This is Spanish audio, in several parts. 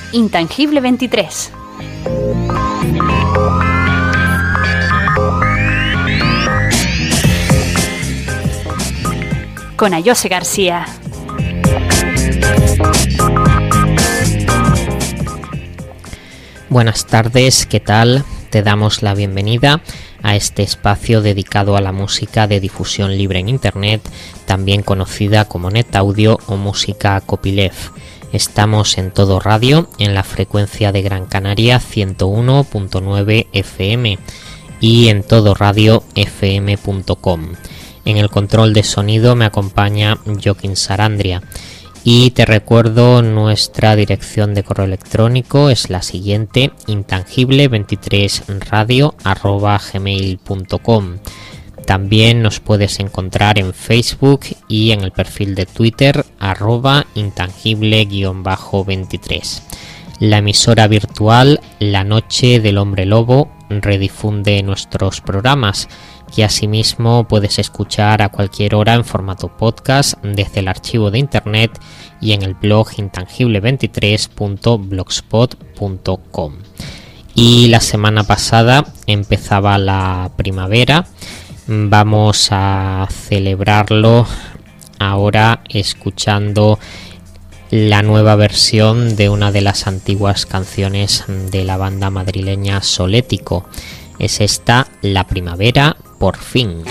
Intangible 23. Con Ayose García. Buenas tardes, ¿qué tal? Te damos la bienvenida a este espacio dedicado a la música de difusión libre en Internet, también conocida como NetAudio o música copyleft. Estamos en Todo Radio, en la frecuencia de Gran Canaria 101.9 FM y en todoradiofm.com. En el control de sonido me acompaña Joaquín Sarandria. Y te recuerdo, nuestra dirección de correo electrónico es la siguiente: intangible23radio@gmail.com. También nos puedes encontrar en Facebook y en el perfil de Twitter @intangible_23. La emisora virtual La Noche del Hombre Lobo redifunde nuestros programas, que asimismo puedes escuchar a cualquier hora en formato podcast desde el archivo de internet y en el blog intangible23.blogspot.com. Y la semana pasada empezaba la primavera. Vamos a celebrarlo ahora escuchando la nueva versión de una de las antiguas canciones de la banda madrileña Solético. Es esta, La Primavera, por fin.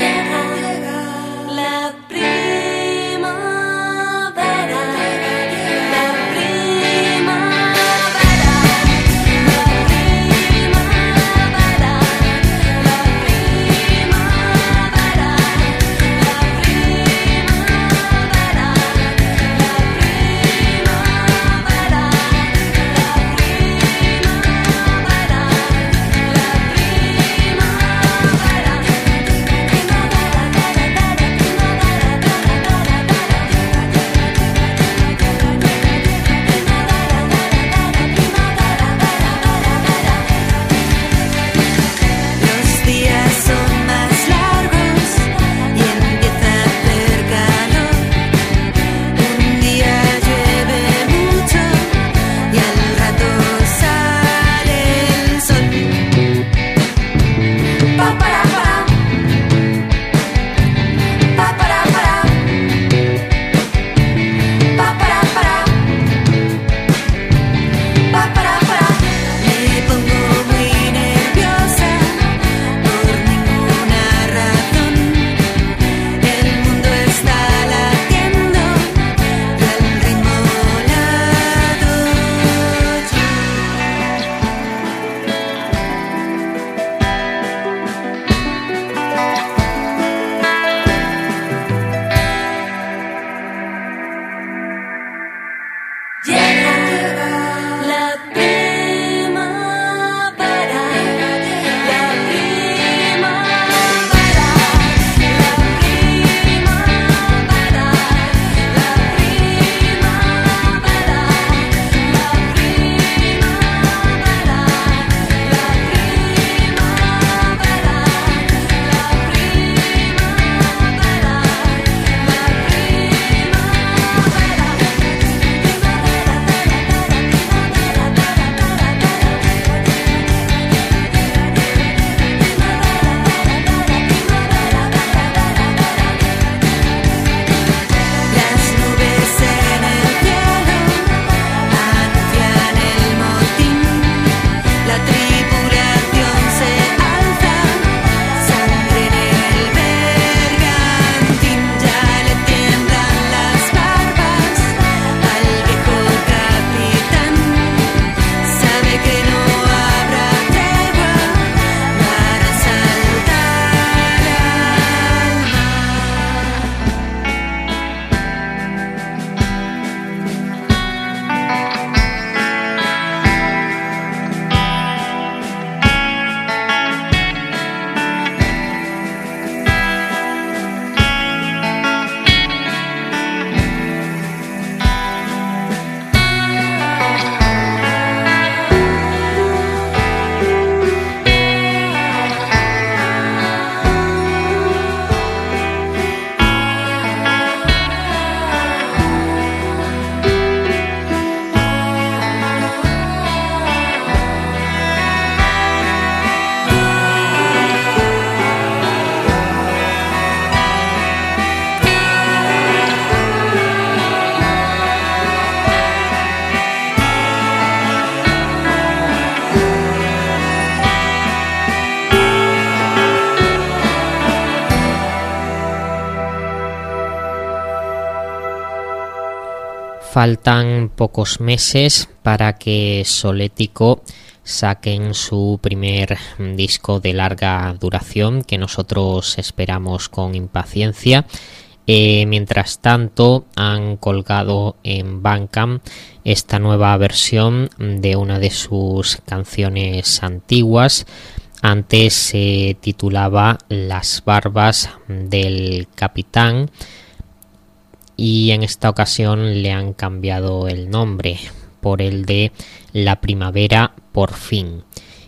Faltan pocos meses para que Solético saquen su primer disco de larga duración, que nosotros esperamos con impaciencia. Mientras tanto, han colgado en Bandcamp esta nueva versión de una de sus canciones antiguas. Antes se titulaba Las barbas del capitán y en esta ocasión le han cambiado el nombre por el de La primavera por fin.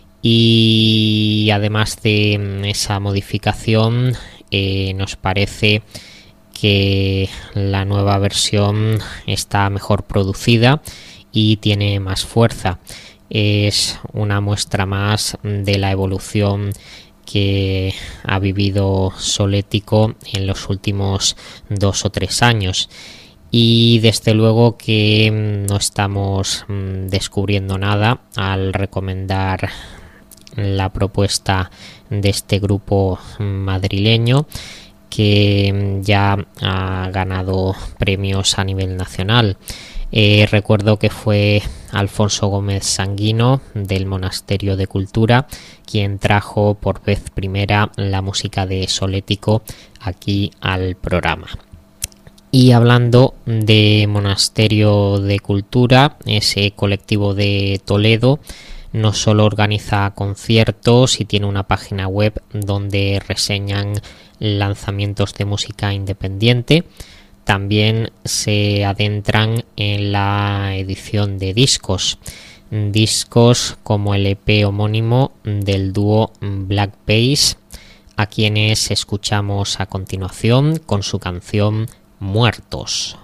Y además de esa modificación, nos parece que la nueva versión está mejor producida y tiene más fuerza. Es una muestra más de la evolución que ha vivido Solético en los últimos 2 o 3 años. Y desde luego que no estamos descubriendo nada al recomendar la propuesta de este grupo madrileño, que ya ha ganado premios a nivel nacional. Recuerdo que fue Alfonso Gómez Sanguino del Monasterio de Cultura quien trajo por vez primera la música de Solético aquí al programa. Y hablando de Monasterio de Cultura, ese colectivo de Toledo no solo organiza conciertos y tiene una página web donde reseñan lanzamientos de música independiente, también se adentran en la edición de discos como el EP homónimo del dúo Black Bass, a quienes escuchamos a continuación con su canción Muertos.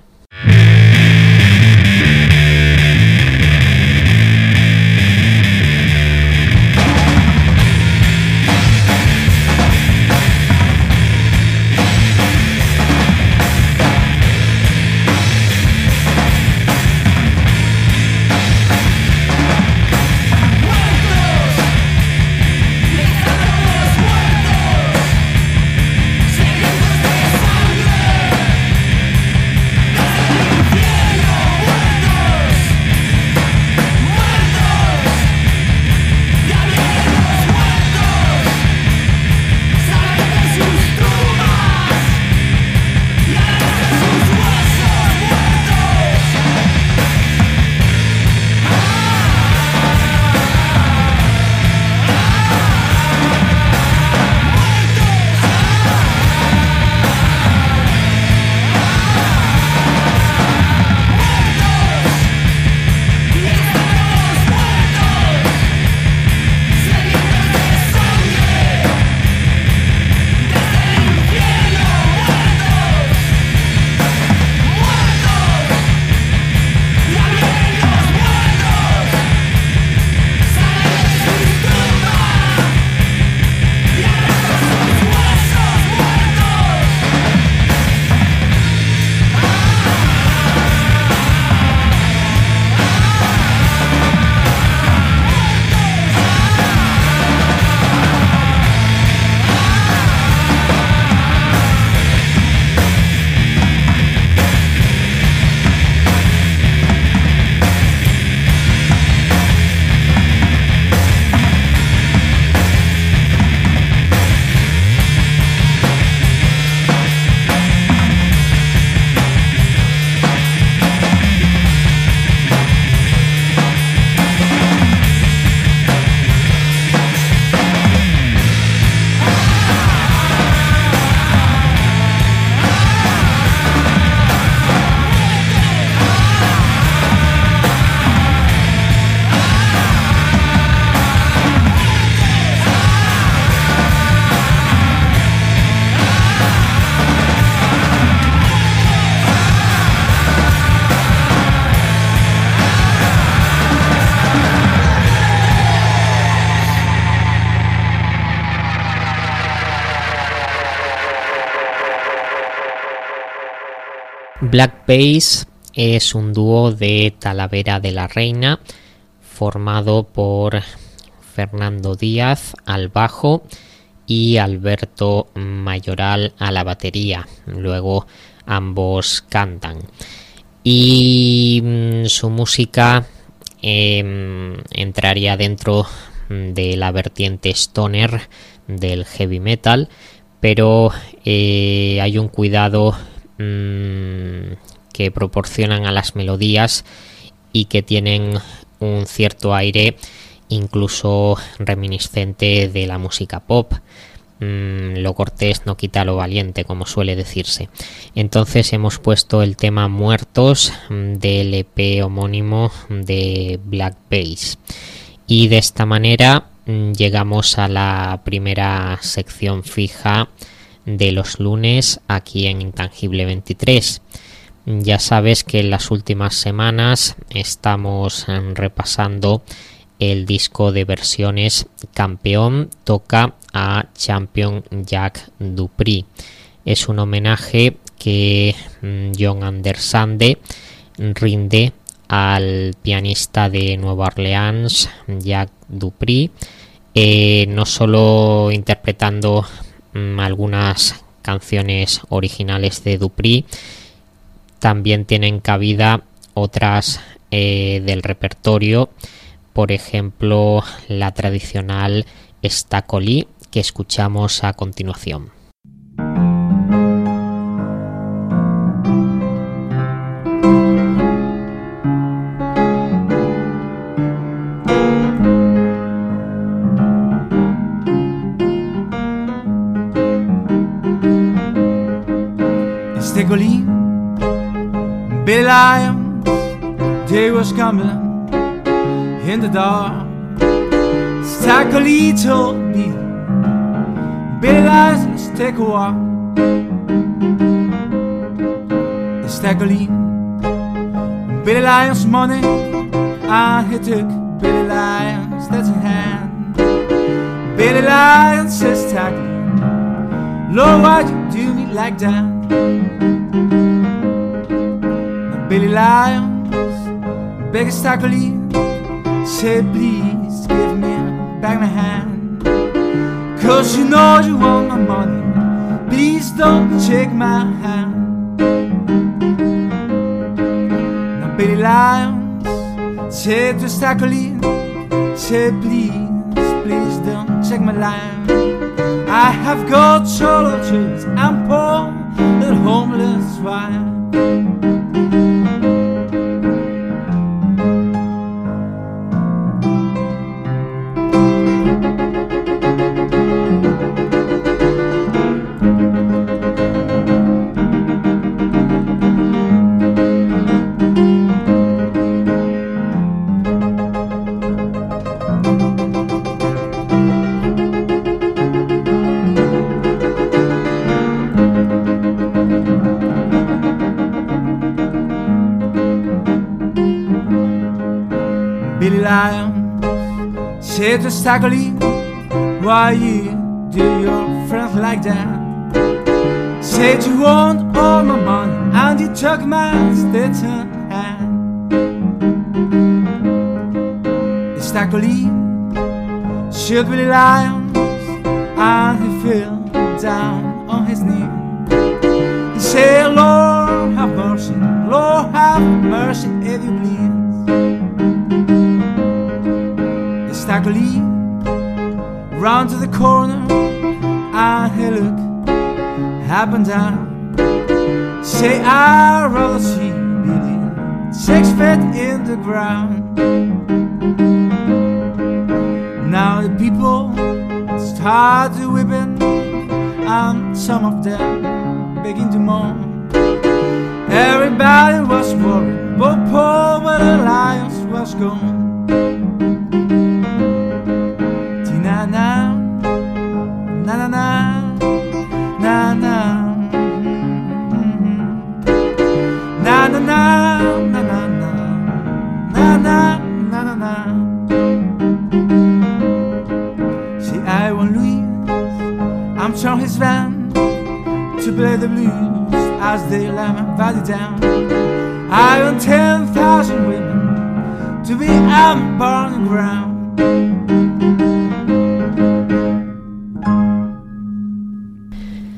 Black Bass es un dúo de Talavera de la Reina formado por Fernando Díaz al bajo y Alberto Mayoral a la batería. Luego ambos cantan. y su música entraría dentro de la vertiente stoner del heavy metal, pero hay un cuidado que proporcionan a las melodías y que tienen un cierto aire incluso reminiscente de la música pop. Lo cortés no quita lo valiente, como suele decirse. Entonces hemos puesto el tema Muertos del EP homónimo de Black Bass, y de esta manera llegamos a la primera sección fija de los lunes aquí en Intangible 23. Ya sabes que en las últimas semanas estamos repasando el disco de versiones Campeón toca a Champion Jack Dupree. Es un homenaje que John Andersande rinde al pianista de Nueva Orleans, Jack Dupree, no solo interpretando algunas canciones originales de Dupree, también tienen cabida otras del repertorio, por ejemplo la tradicional Stacoli, que escuchamos a continuación. Stacoli, Billy Lions, they was coming in the dark. Stacoli told me, Billy Lions, let's take a walk. Stacoli, Billy Lions' money, and he took Billy Lions' that's in hand. Billy Lions says, Stacoli, Lord, why'd you do me like that? Now Billy Lions begged Stacoli, say please give me back my hand, 'cause you know you want my money, please don't take my hand. Now Billy Lions said to Stacoli, say please, please don't take my life. I have got solo children, I'm poor, little homeless wife. Billy Lions said to Stacoli, why you do your friends like that? Said you want all my money and you took my Stetson hand. Stacoli shoot Billy Lions and he fell down on his knee. He said, Lord have mercy, Lord have mercy if you please. Stacoli round to the corner and he look up and down. Say I'd rather see Billy 6 feet in the ground. Now the people started whipping and some of them began to moan. Everybody was worried, but poor Billy Lions was gone. See, I want Louis, I'm turning his van to play the blues as they lay my body down. I want 10,000 women to be on burning ground.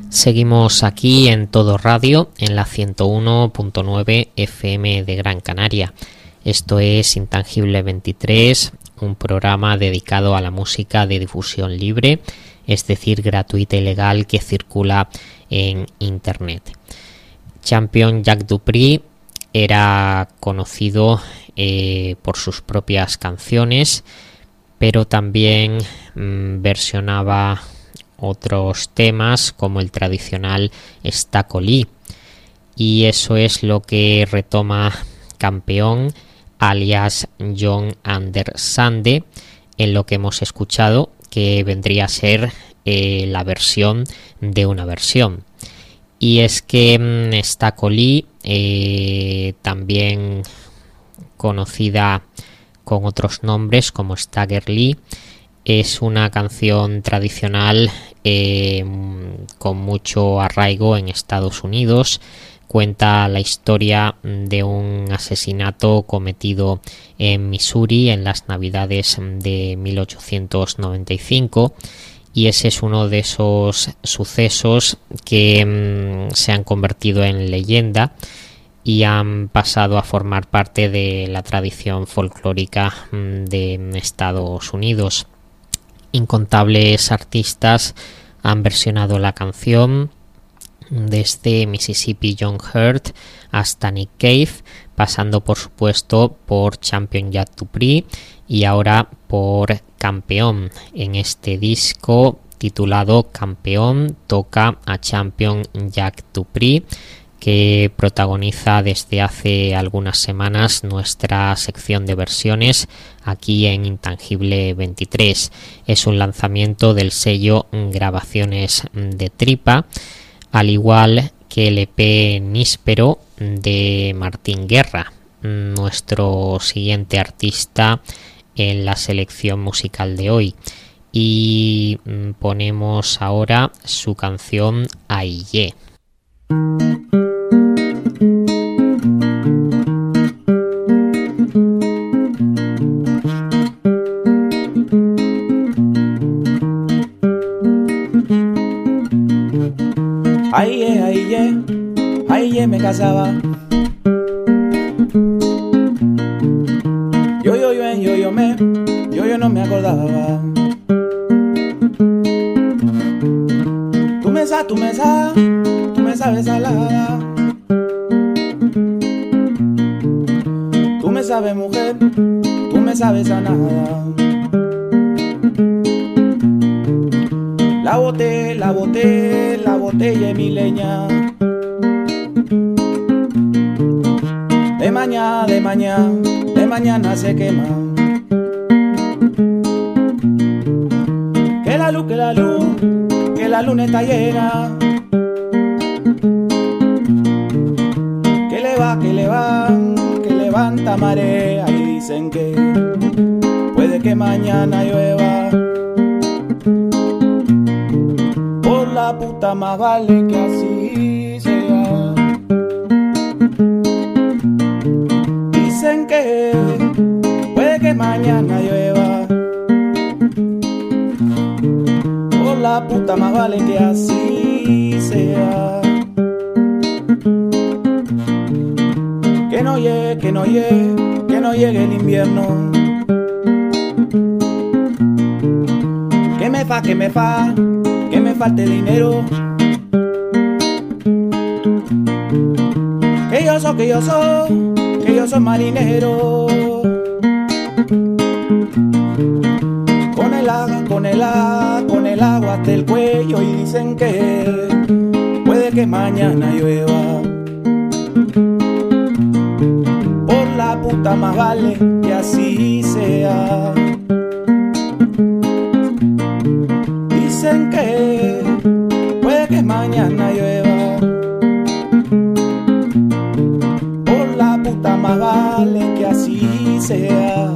Seguimos aquí en Todo Radio, en la 101.9 FM de Gran Canaria. Esto es Intangible 23, un programa dedicado a la música de difusión libre, es decir, gratuita y legal, que circula en Internet. Champion Jack Dupree era conocido por sus propias canciones, pero también versionaba otros temas como el tradicional Stacoli, y eso es lo que retoma Campeón alias John Ander Sande en lo que hemos escuchado, que vendría a ser la versión de una versión. Y es que Stacoli, también conocida con otros nombres como Stagger Lee, es una canción tradicional con mucho arraigo en Estados Unidos. Cuenta la historia de un asesinato cometido en Missouri en las Navidades de 1895, y ese es uno de esos sucesos que se han convertido en leyenda y han pasado a formar parte de la tradición folclórica de Estados Unidos. Incontables artistas han versionado la canción, desde Mississippi John Hurt hasta Nick Cave, pasando por supuesto por Champion Jack Dupree y ahora por Campeón. En este disco titulado Campeón toca a Champion Jack Dupree, que protagoniza desde hace algunas semanas nuestra sección de versiones aquí en Intangible 23. Es un lanzamiento del sello Grabaciones de Tripa, al igual que el EP Níspero de Martín Guerra, nuestro siguiente artista en la selección musical de hoy. Y ponemos ahora su canción Aye. Aye, me casaba. Yo no me acordaba. Tú me sabes salada. Tú me sabes mujer, tú me sabes a nada. La botella es mi leña. De mañana se quema. Que la luna está llena. Que levanta marea. Y dicen que puede que mañana llueva. Por la puta más vale que así sea. Dicen que puede que mañana llueva. Por la puta más vale que así sea. Que no llegue el invierno. Que me falte dinero. Que yo soy marinero. Con el agua hasta el cuello. Y dicen que puede que mañana llueva. Por la puta más vale que así sea. Dicen que puede que mañana llueva. Por la puta más vale que así sea.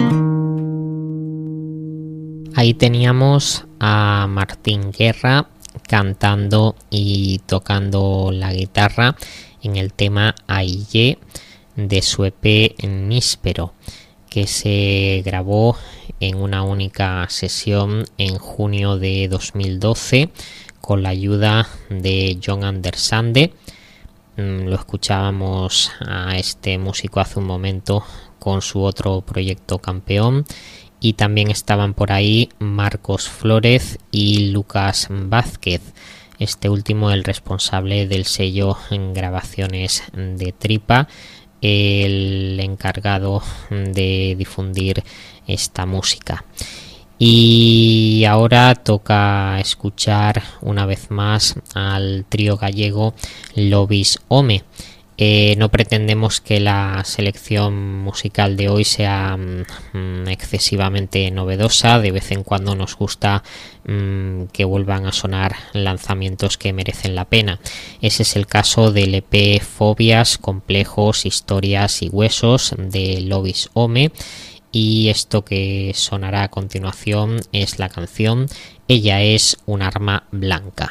Ahí teníamos a Martín Guerra cantando y tocando la guitarra en el tema Aille de su EP Níspero, que se grabó en una única sesión en junio de 2012 con la ayuda de John Andersande. Lo escuchábamos a este músico hace un momento con su otro proyecto Campeón, y también estaban por ahí Marcos Flórez y Lucas Vázquez, este último el responsable del sello en grabaciones de Tripa, el encargado de difundir esta música. Y ahora toca escuchar una vez más al trío gallego Lobis Home. No pretendemos que la selección musical de hoy sea excesivamente novedosa. De vez en cuando nos gusta que vuelvan a sonar lanzamientos que merecen la pena. Ese es el caso del EP Fobias, Complejos, Historias y Huesos de Lobis Home. Y esto que sonará a continuación es la canción Ella es un arma blanca.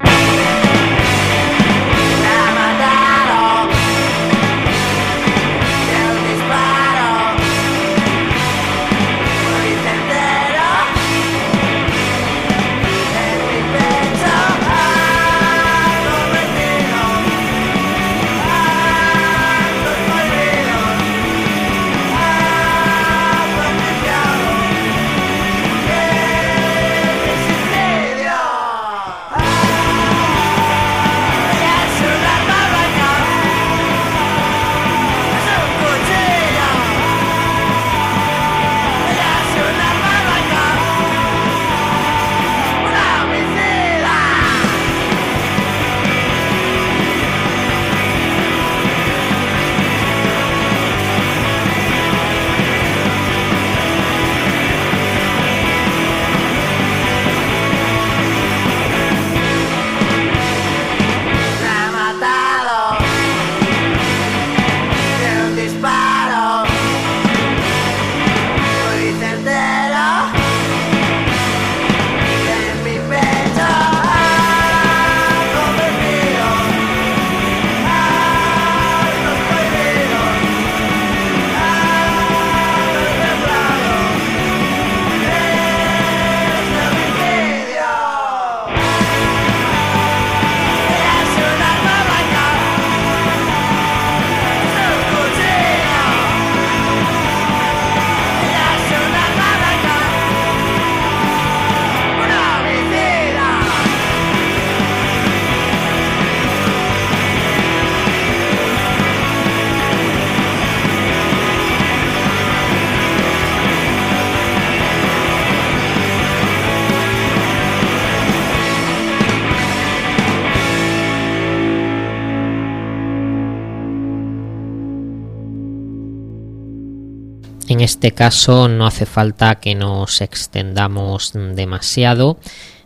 En este caso no hace falta que nos extendamos demasiado.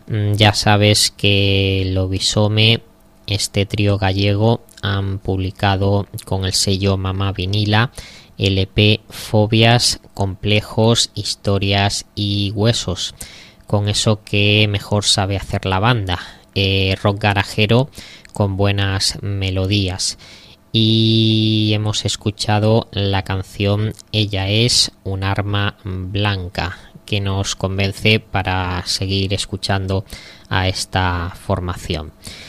Ya sabes que Lobis Home, este trío gallego, han publicado con el sello Mamá Vinila el EP Fobias, Complejos, Historias y Huesos. Con eso que mejor sabe hacer la banda, rock garajero con buenas melodías. Y hemos escuchado la canción Ella es un arma blanca, que nos convence para seguir escuchando a esta formación.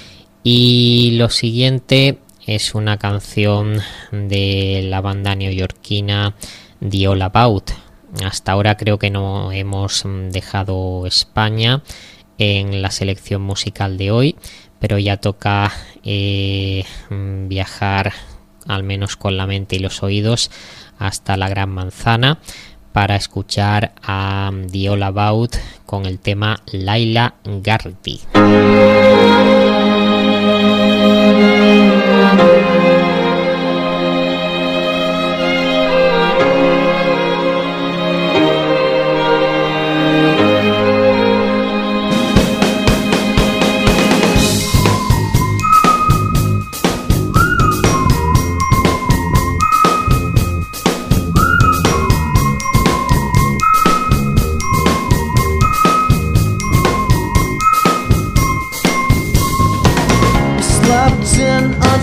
Y lo siguiente es una canción de la banda neoyorquina The All About. Hasta ahora creo que no hemos dejado España en la selección musical de hoy, pero ya toca viajar, al menos con la mente y los oídos, hasta la Gran Manzana para escuchar a The All About con el tema Laila Gardi.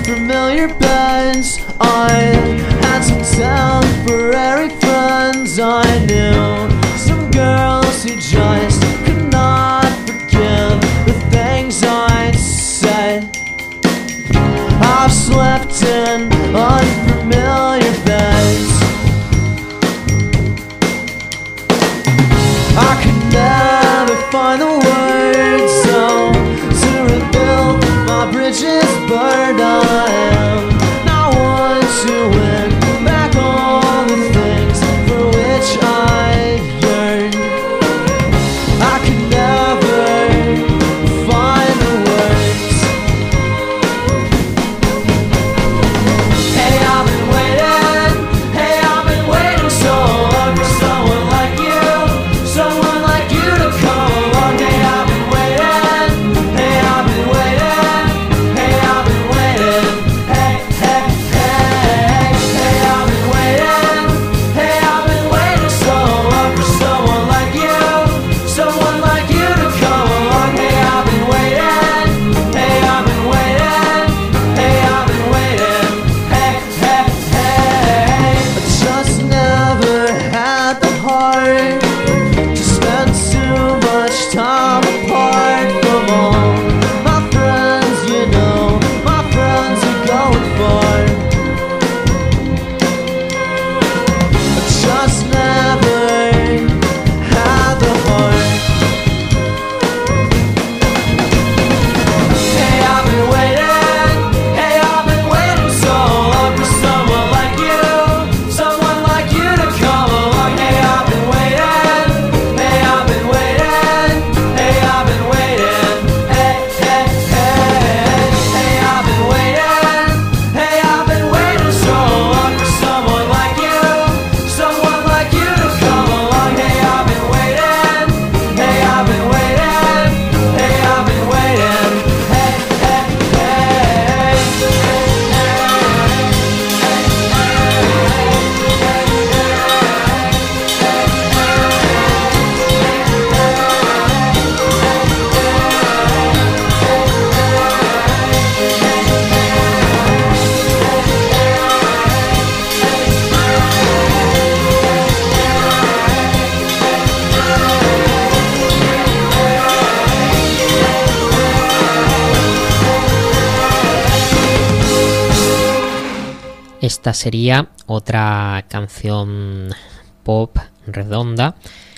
unfamiliar beds. I had some temporary friends. I knew some girls who just could not forgive the things I'd said. I've slept in unfamiliar beds. I could never find the words to rebuild my bridges burned. I am not one to win back all the things for which I yearn. I could never find the words. Hey, I've been waiting. Hey, I've been waiting so long for someone like you. Someone like you to come along. Hey, I've been waiting. Hey, I've been waiting. Hey, I've been waiting. Hey, hey, hey. Hey, I've been waiting. Hey, I've been waiting so long for someone like you. Someone like you to come along. Hey, I've been waiting. Hey, I've been waiting. Hey, I've been waiting. Hey, hey, hey. I just never had the heart to spend too much time apart from all my friends, you know, my friends are going far. I just never had the heart. Hey, I've been waiting. Hey, I've been waiting so long for someone like you. Someone like you to come along. Hey, I've been waiting. Hey, I've been waiting. Hey, I've been waiting. Hey, hey, hey. Hey, I've been waiting. Hey, I've been waiting so long for someone like you. Someone like you to come along. Hey, I've been waiting. Hey, I've been waiting. Hey, I've been waiting. Hey, hey, hey. Esta sería otra canción pop redonda,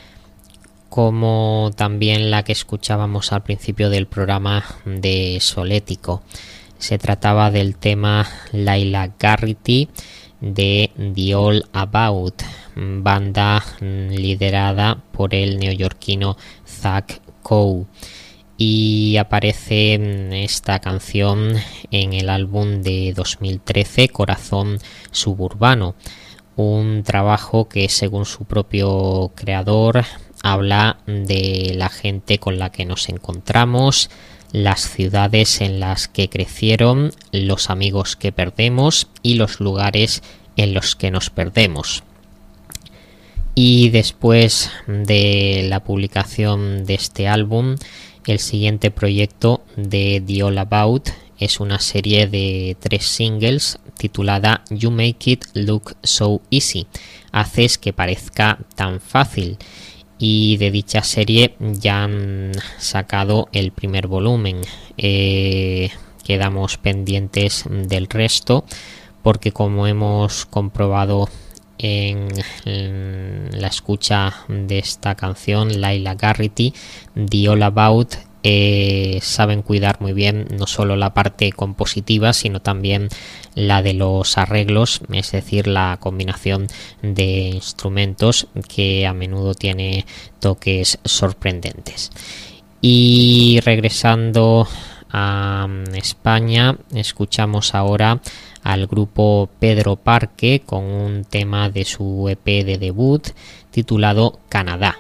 como también la que escuchábamos al principio del programa de Solético. Se trataba del tema Laila Garrity de The All About, banda liderada por el neoyorquino Zach Coe. Y aparece esta canción en el álbum de 2013 Corazón Suburbano, un trabajo que, según su propio creador, habla de la gente con la que nos encontramos, las ciudades en las que crecieron, los amigos que perdemos y los lugares en los que nos perdemos. Y después de la publicación de este álbum, el siguiente proyecto de The All About es una serie de 3 singles titulada You Make It Look So Easy, haces que parezca tan fácil, y de dicha serie ya han sacado el primer volumen. Quedamos pendientes del resto porque, como hemos comprobado en la escucha de esta canción, Laila Garrity, The All About, saben cuidar muy bien no solo la parte compositiva, sino también la de los arreglos, es decir, la combinación de instrumentos, que a menudo tiene toques sorprendentes. Y regresando a España, escuchamos ahora al grupo Pedro Parque con un tema de su EP de debut titulado Canadá.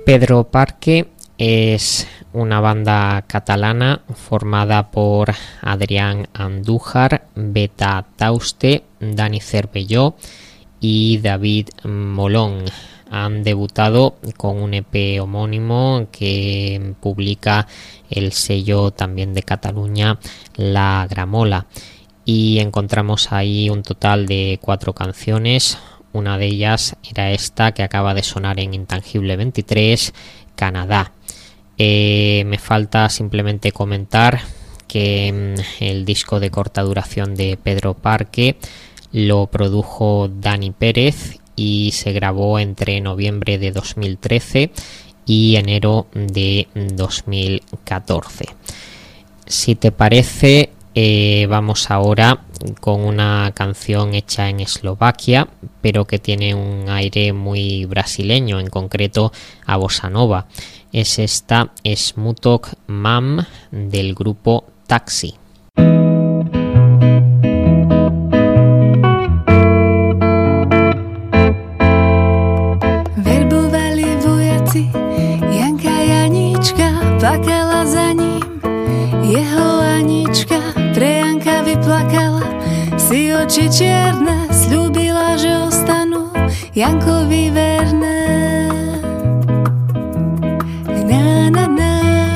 Pedro Parque es una banda catalana formada por Adrián Andújar, Beta Tauste, Dani Cervelló y David Molón. Han debutado con un EP homónimo que publica el sello también de Cataluña, La Gramola, y encontramos ahí un total de 4 canciones. Una de ellas era esta que acaba de sonar en Intangible 23, Canadá. Me falta simplemente comentar que el disco de corta duración de Pedro Parque lo produjo Dani Pérez y se grabó entre noviembre de 2013 y enero de 2014. Si te parece, vamos ahora con una canción hecha en Eslovaquia, pero que tiene un aire muy brasileño, en concreto a bossa nova. Es esta Smutok Mam del grupo Taxi. Verbovali vojaci, Janka Janíčka, plakala za ním. Jeho Anička pre Janka vyplakala si oči čierne, sľúbila, že ostanú Jankovi verné. Na, na, na.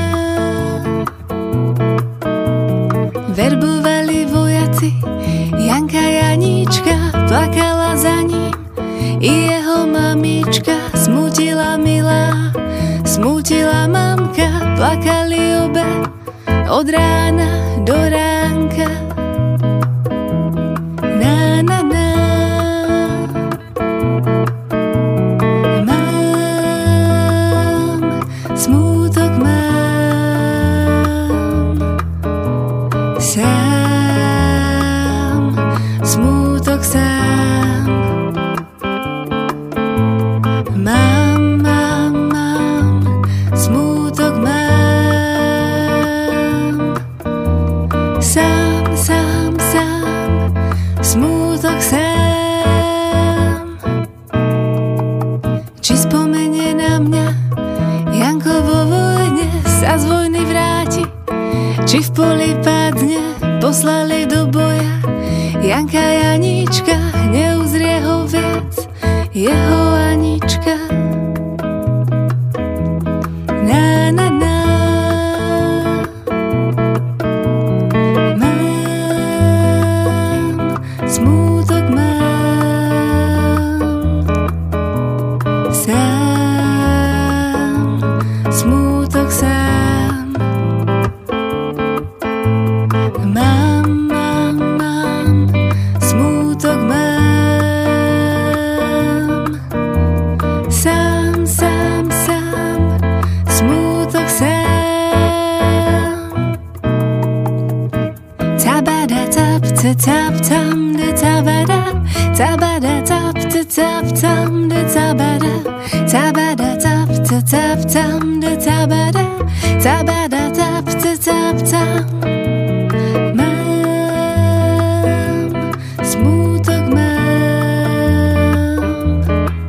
Verbovali vojaci, Janka Janíčka plakala za ním. I jeho mamička smutila milá, smutila mamka, plakali obe od rána do ránka. Na, na, na. Mám, smútok mám, sám, smútok sám. Mám, smútok mám, sám, smútok sám. Či spomenie na mňa, Janko vo vojne sa z vojny vráti, či v poli padne, poslali do boja. Janka Janíčka, neuzrie ho viac, jeho Anička. Na, na, na. Mám, smútok mám, sám, smútok sám. Mám, smútok mám, sám, smútok sám. Tabada tap tap tam de tabada, tabada tap tap tam de tabada, tabada tap tap tam de tabada, tabada tap tap tam. Mám, smútok mám,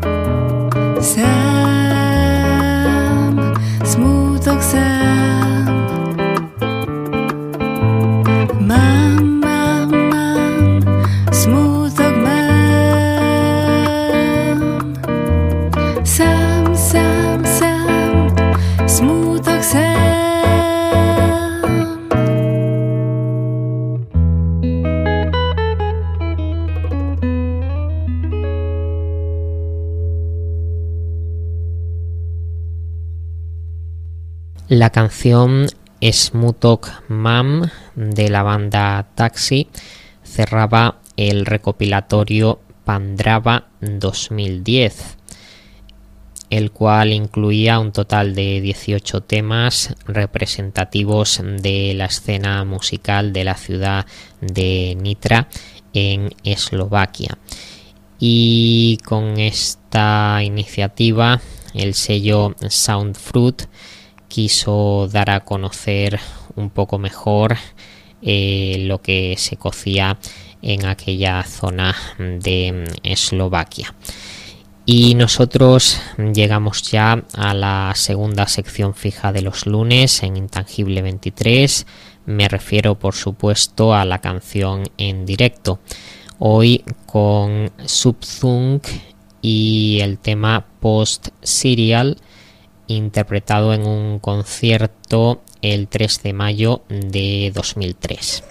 sám, smútok sám. Mám, smútok mám, sám, smútok sám. La canción Smutok Mam de la banda Taxi cerraba el recopilatorio Pandrava 2010, el cual incluía un total de 18 temas representativos de la escena musical de la ciudad de Nitra en Eslovaquia. Y con esta iniciativa el sello Soundfruit quiso dar a conocer un poco mejor lo que se cocía en aquella zona de Eslovaquia. Y nosotros llegamos ya a la segunda sección fija de los lunes en Intangible 23. Me refiero, por supuesto, a la canción en directo. Hoy con Subthunk y el tema Post Serial, interpretado en un concierto el 3 de mayo de 2003.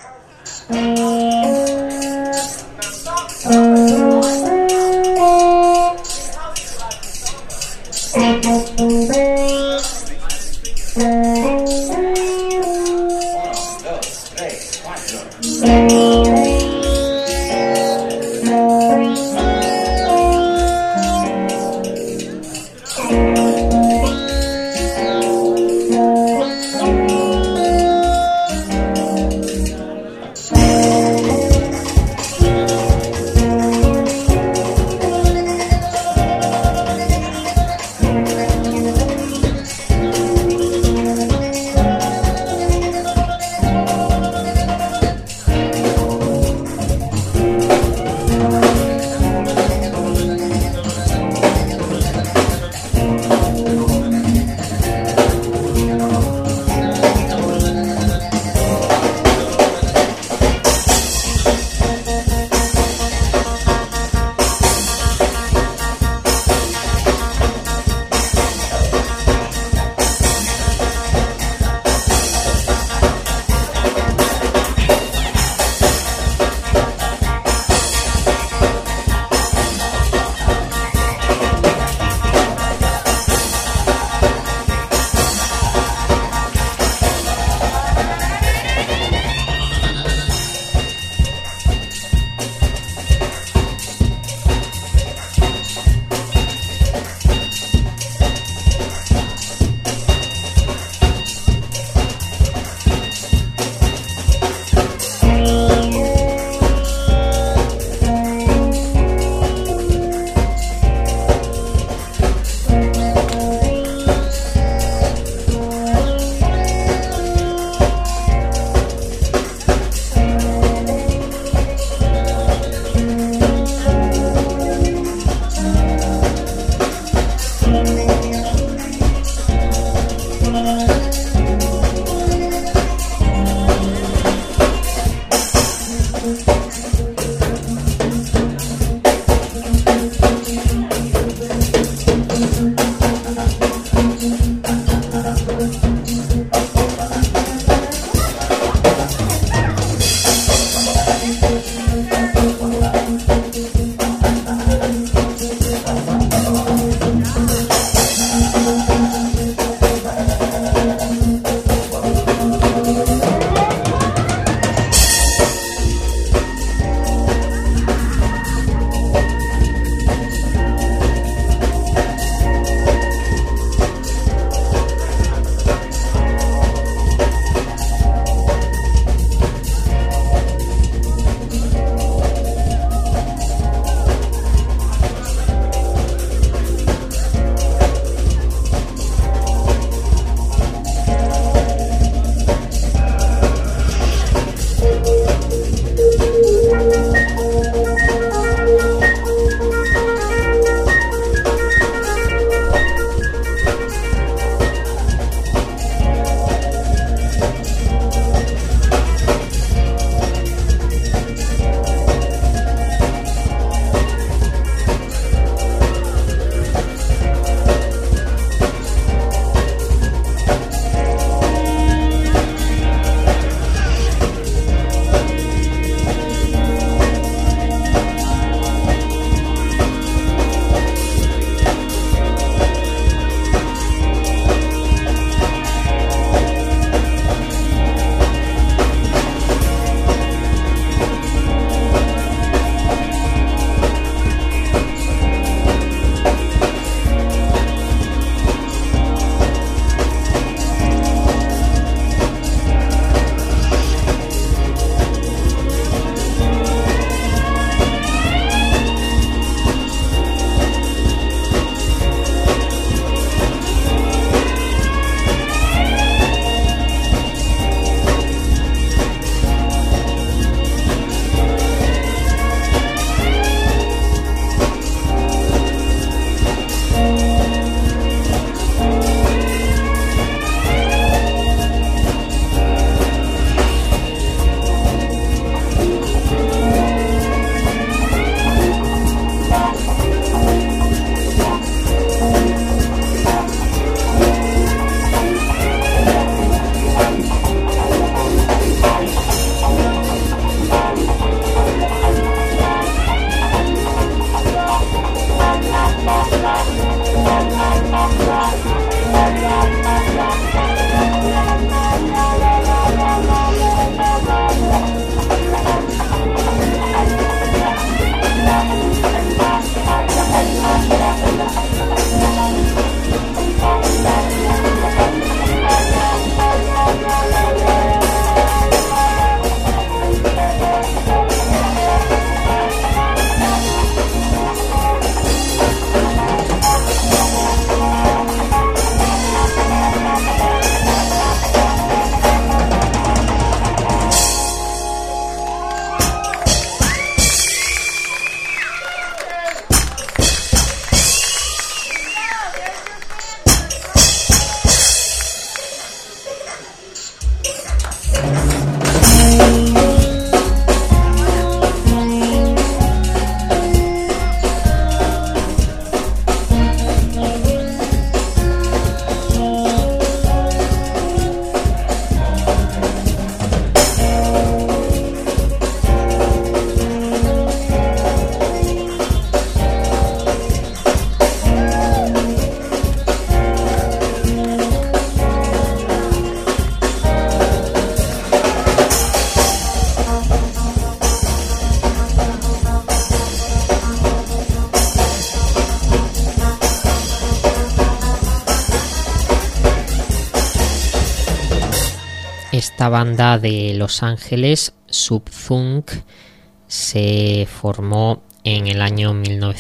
Esta banda de Los Ángeles, Subthunk, se formó en el año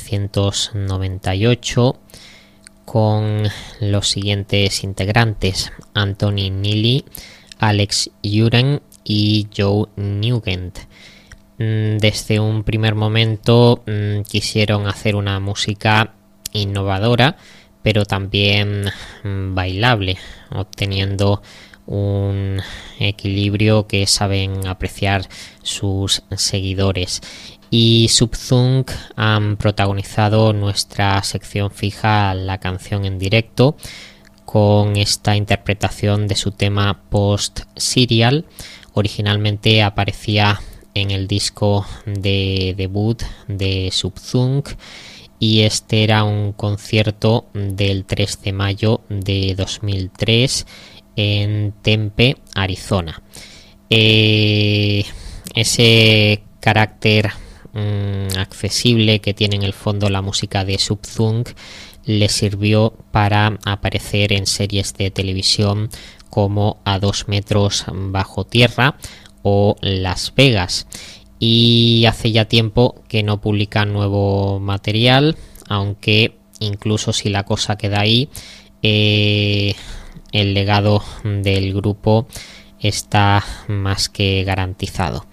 1998 con los siguientes integrantes: Anthony Neely, Alex Uren y Joe Nugent. Desde un primer momento quisieron hacer una música innovadora, pero también bailable, obteniendo un equilibrio que saben apreciar sus seguidores. Y Subthunk han protagonizado nuestra sección fija, La Canción en Directo, con esta interpretación de su tema Post-Serial. Originalmente aparecía en el disco de debut de Subthunk, y este era un concierto del 3 de mayo de 2003 en Tempe, Arizona. Ese carácter accesible que tiene en el fondo la música de Subthunk le sirvió para aparecer en series de televisión como A 2 metros bajo tierra o Las Vegas, y hace ya tiempo que no publican nuevo material, aunque incluso si la cosa queda ahí, el legado del grupo está más que garantizado.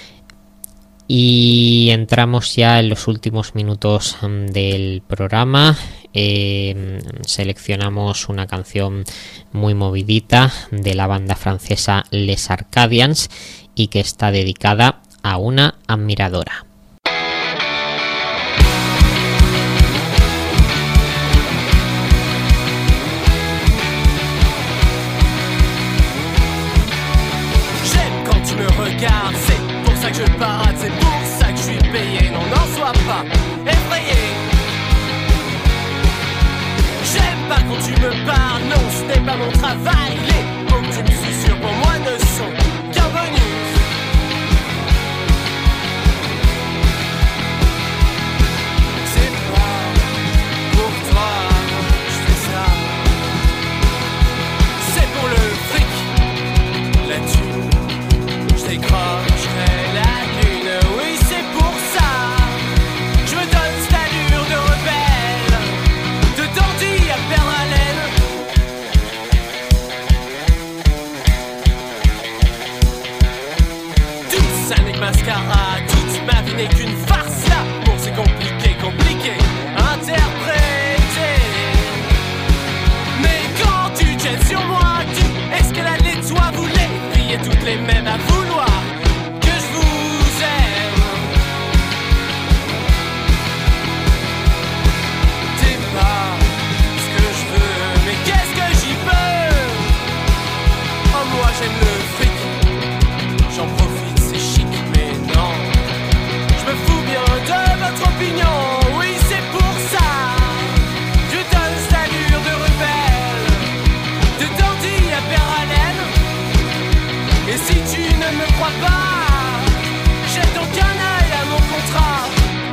Y entramos ya en los últimos minutos del programa. Seleccionamos una canción muy movidita de la banda francesa Les Arcadians y que está dedicada a una admiradora. J'aime quand tu me regardes, c'est pour ça que je parade, c'est pour ça que je suis payé, non, n'en sois pas effrayé. J'aime pas quand tu me parles, non, ce n'est pas mon travail, les mots que tu me susurres pour moi ne sont qu'un bonus. C'est pas pour toi, je fais ça, c'est pour le fric, la thune, je décrocherai la lune, oui c'est pour ça, je me donne cette allure de rebelle, de dandy à perdre haleine. Tout ça n'est que mascarade, toute ma vie n'est qu'une farce, l'amour c'est compliqué, compliqué à interpréter. Mais quand tu te jettes sur moi, tu escalades les toits, vous les filles toutes les mêmes à vouloir que je vous aime. T'es pas ce que je veux, mais qu'est-ce que j'y peux? Oh moi j'aime le fric, j'en profite c'est chic, mais non, je me fous bien de votre opinion, oui c'est pour ça. Je donne cette allure de rebelle, de dandy à perdre haleine. Et si tu ne me crois pas, jette donc un œil à mon contrat.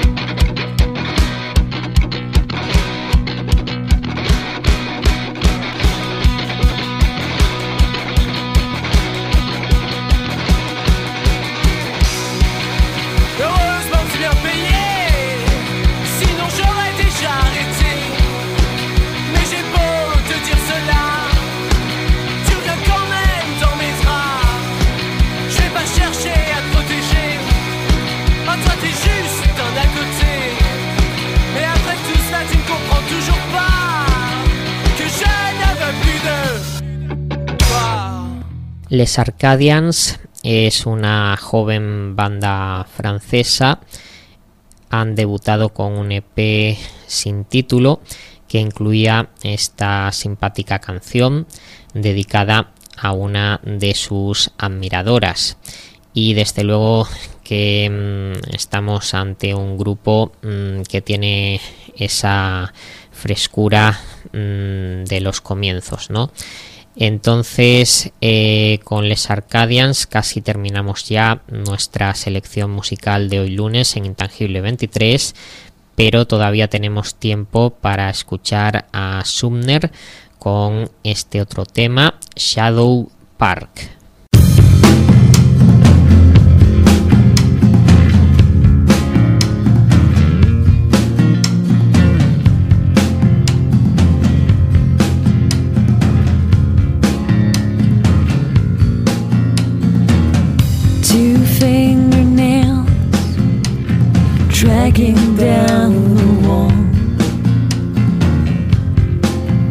Heureusement que tu viens payer, sinon j'aurais déjà arrêté. Mais j'ai beau te dire cela, tu reviens quand même dans mes draps. Je vais pas chercher à te protéger, oh toi t'es juste un à côté. Mais après tout cela tu ne comprends toujours pas que je ne veux plus de toi. Les Arcadians es una joven banda francesa. Han debutado con un EP sin título que incluía esta simpática canción dedicada a una de sus admiradoras. Y desde luego que estamos ante un grupo que tiene esa frescura de los comienzos, ¿no? Entonces, con Les Arcadians casi terminamos ya nuestra selección musical de hoy lunes en Intangible 23, pero todavía tenemos tiempo para escuchar a Sumner con este otro tema, Shadow Park.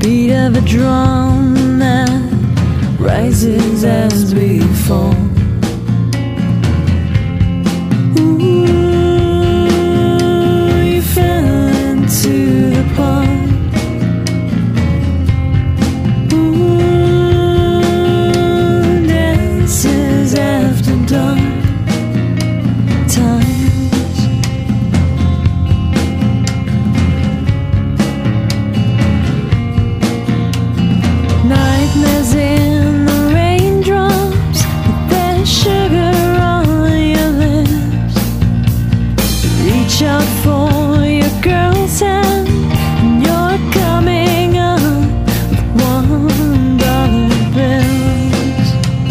beat of a drum that rises as we fall. Ooh, you fell into the pond. Ooh, dances after dark times. Nightmares in the raindrops, with that sugar on your lips. Reach out for your girl's hand, and you're coming up with $1 bills.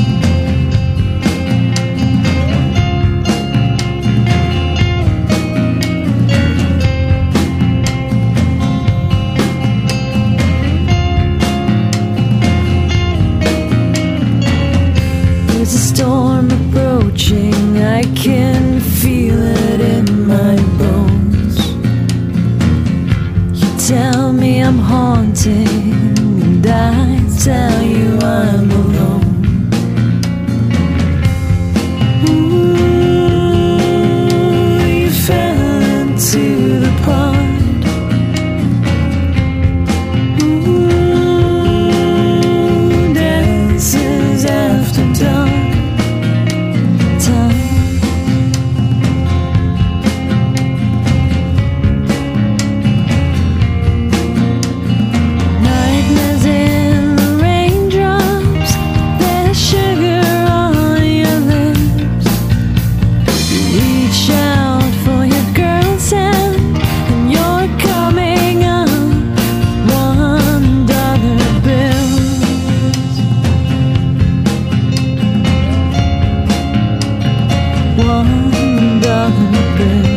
There's a storm approaching, I can feel it in my bones. You tell me I'm haunting, and I tell you I'm alone. Ooh, you fell into the pond. Ooh, dances after dark time. Nightmares in the raindrops, there's sugar on your lips. You reach out for your girl's hand, and you're coming up $1 bills. $1 bills.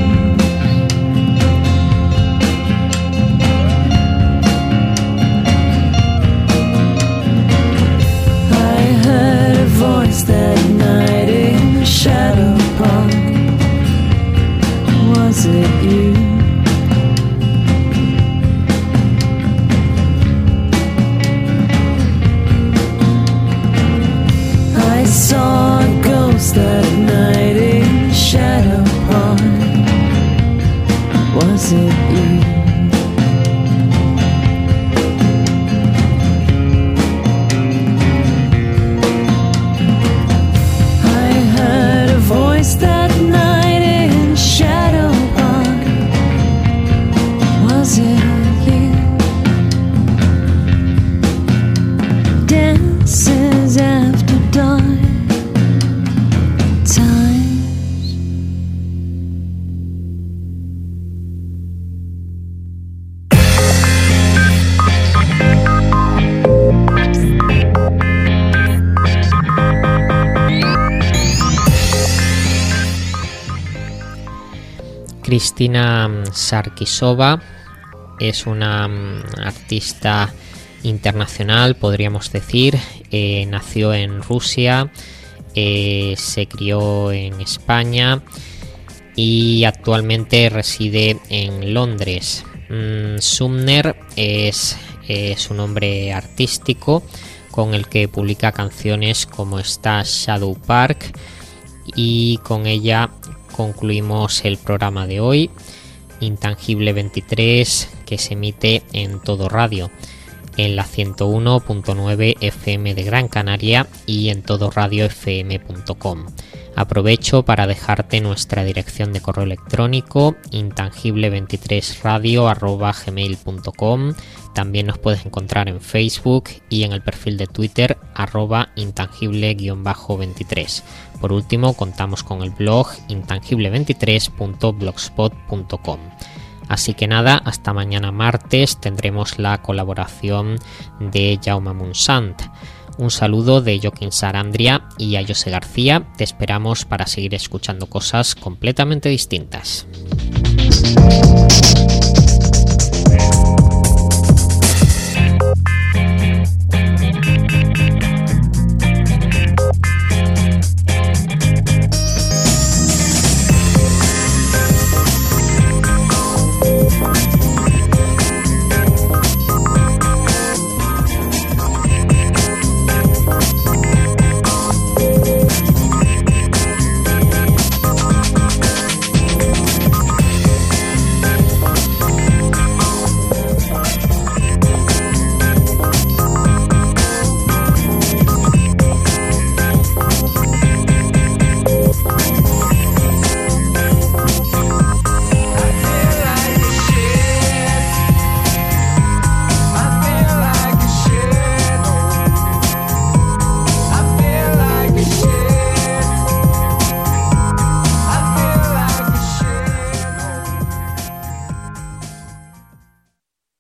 I heard a voice that night in Shadow Park. Was it you? I saw a ghost that night in Shadow Park. Was it you? I heard a voice that night in Shadow Park. Was it you? Dances after dark times. Kristina Sarkisova es una artista internacional, podríamos decir. Nació en Rusia, se crió en España y actualmente reside en Londres. Sumner es su nombre artístico con el que publica canciones como esta Shadow Park, y con ella concluimos el programa de hoy, Intangible 23, que se emite en Todo Radio, en la 101.9 FM de Gran Canaria y en todoradiofm.com. Aprovecho para dejarte nuestra dirección de correo electrónico, intangible23radio@gmail.com. También nos puedes encontrar en Facebook y en el perfil de Twitter @intangible_23. Por último, contamos con el blog intangible23.blogspot.com. Así que nada, hasta mañana martes tendremos la colaboración de Jaume Munsant. Un saludo de Joaquín Sarandria y a José García. Te esperamos para seguir escuchando cosas completamente distintas.